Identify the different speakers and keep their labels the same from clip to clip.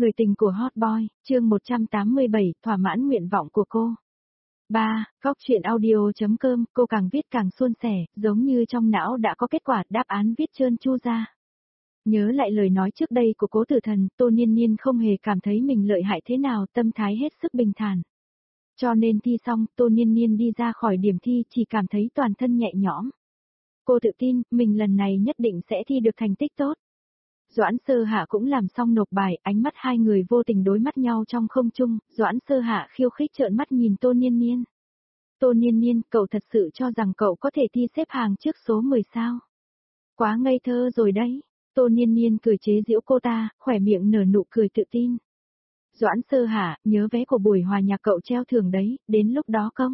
Speaker 1: Người tình của Hot Boy, chương 187, thỏa mãn nguyện vọng của cô. 3. Góc truyện audio.com, cô càng viết càng suôn sẻ, giống như trong não đã có kết quả, đáp án viết trơn tru ra. Nhớ lại lời nói trước đây của Cố Tử Thần, Tô Niên Niên không hề cảm thấy mình lợi hại thế nào, tâm thái hết sức bình thản. Cho nên thi xong, Tô Niên Niên đi ra khỏi điểm thi chỉ cảm thấy toàn thân nhẹ nhõm. Cô tự tin, mình lần này nhất định sẽ thi được thành tích tốt. Doãn Sơ Hạ cũng làm xong nộp bài, ánh mắt hai người vô tình đối mắt nhau trong không trung, Doãn Sơ Hạ khiêu khích trợn mắt nhìn Tô Niên Niên. Tô Niên Niên, cậu thật sự cho rằng cậu có thể thi xếp hàng trước số 10 sao? Quá ngây thơ rồi đấy. Tô Niên Niên cười chế giễu cô ta, khỏe miệng nở nụ cười tự tin. Doãn Sơ Hạ, nhớ vé của buổi hòa nhạc cậu treo thưởng đấy, đến lúc đó công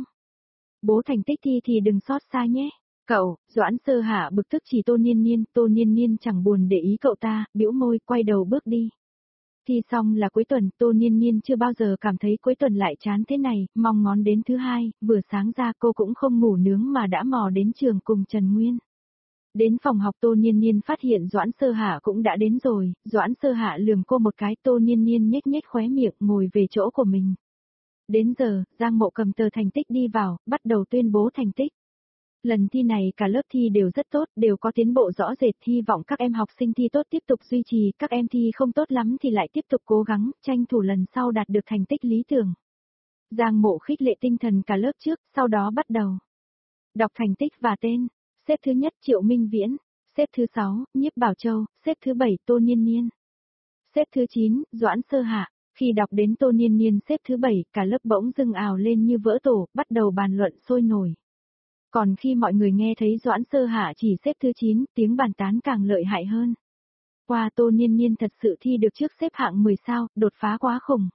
Speaker 1: bố thành tích thi thì đừng xót xa nhé. Cậu, Doãn Sơ Hạ bực tức chỉ Tô Niên Niên chẳng buồn để ý cậu ta, bĩu môi, quay đầu bước đi. Thi xong là cuối tuần, Tô Niên Niên chưa bao giờ cảm thấy cuối tuần lại chán thế này, mong ngón đến thứ hai, vừa sáng ra cô cũng không ngủ nướng mà đã mò đến trường cùng Trần Nguyên. Đến phòng học Tô Niên Niên phát hiện Doãn Sơ Hạ cũng đã đến rồi, Doãn Sơ Hạ lườm cô một cái, Tô Niên Niên nhếch nhếch khóe miệng ngồi về chỗ của mình. Đến giờ, Giang Mộ cầm tờ thành tích đi vào, bắt đầu tuyên bố thành tích. Lần thi này cả lớp thi đều rất tốt, đều có tiến bộ rõ rệt, hy vọng các em học sinh thi tốt tiếp tục duy trì, các em thi không tốt lắm thì lại tiếp tục cố gắng, tranh thủ lần sau đạt được thành tích lý tưởng. Giang Mộ khích lệ tinh thần cả lớp trước, sau đó bắt đầu đọc thành tích và tên. Xếp thứ nhất Triệu Minh Viễn, xếp thứ 6, Nhiếp Bảo Châu, xếp thứ 7 Tô Niên Niên, xếp thứ 9, Doãn Sơ Hạ. Khi đọc đến Tô Niên Niên xếp thứ 7, cả lớp bỗng dưng ào lên như vỡ tổ, bắt đầu bàn luận sôi nổi. Còn khi mọi người nghe thấy Doãn Sơ Hạ chỉ xếp thứ 9, tiếng bàn tán càng lợi hại hơn. Qua Tô Niên Niên thật sự thi được trước xếp hạng 10 sao, đột phá quá khủng.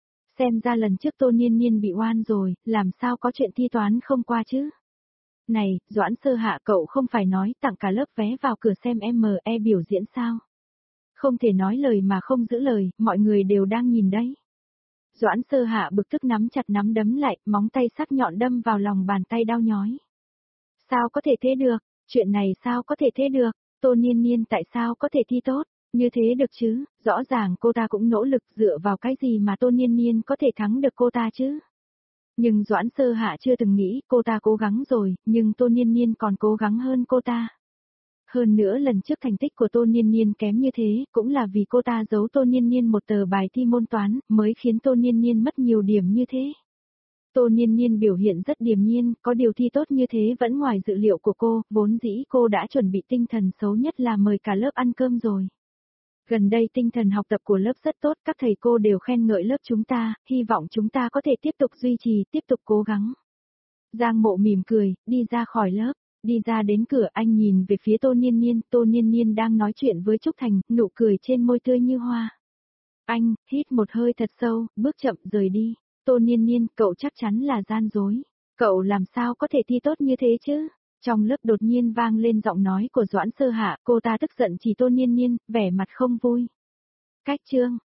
Speaker 1: Xem ra lần trước Tô Niên Niên bị oan rồi, làm sao có chuyện thi toán không qua chứ? Này, Doãn Sơ Hạ cậu không phải nói tặng cả lớp vé vào cửa xem ME biểu diễn sao? Không thể nói lời mà không giữ lời, mọi người đều đang nhìn đấy. Doãn Sơ Hạ bực tức nắm chặt nắm đấm lại, móng tay sắc nhọn đâm vào lòng bàn tay đau nhói. Sao có thể thế được? Chuyện này sao có thể thế được? Tô Niên Niên tại sao có thể thi tốt? Như thế được chứ? Rõ ràng cô ta cũng nỗ lực, dựa vào cái gì mà Tô Niên Niên có thể thắng được cô ta chứ? Nhưng Doãn Sơ Hạ chưa từng nghĩ cô ta cố gắng rồi, nhưng Tô Niên Niên còn cố gắng hơn cô ta. Hơn nữa lần trước thành tích của Tô Niên Niên kém như thế, cũng là vì cô ta giấu Tô Niên Niên một tờ bài thi môn toán, mới khiến Tô Niên Niên mất nhiều điểm như thế. Tô Niên Niên biểu hiện rất điềm nhiên, có điều thi tốt như thế vẫn ngoài dự liệu của cô, vốn dĩ cô đã chuẩn bị tinh thần xấu nhất là mời cả lớp ăn cơm rồi. Gần đây tinh thần học tập của lớp rất tốt, các thầy cô đều khen ngợi lớp chúng ta, hy vọng chúng ta có thể tiếp tục duy trì, tiếp tục cố gắng. Giang Mộ mỉm cười, đi ra khỏi lớp, đi ra đến cửa anh nhìn về phía Tô Niên Niên đang nói chuyện với Trúc Thành, nụ cười trên môi tươi như hoa. Anh, hít một hơi thật sâu, bước chậm rời đi. Tô Niên Niên, cậu chắc chắn là gian dối. Cậu làm sao có thể thi tốt như thế chứ? Trong lớp đột nhiên vang lên giọng nói của Doãn Sơ Hạ, cô ta tức giận chỉ Tô Niên Niên, vẻ mặt không vui. Cách chương.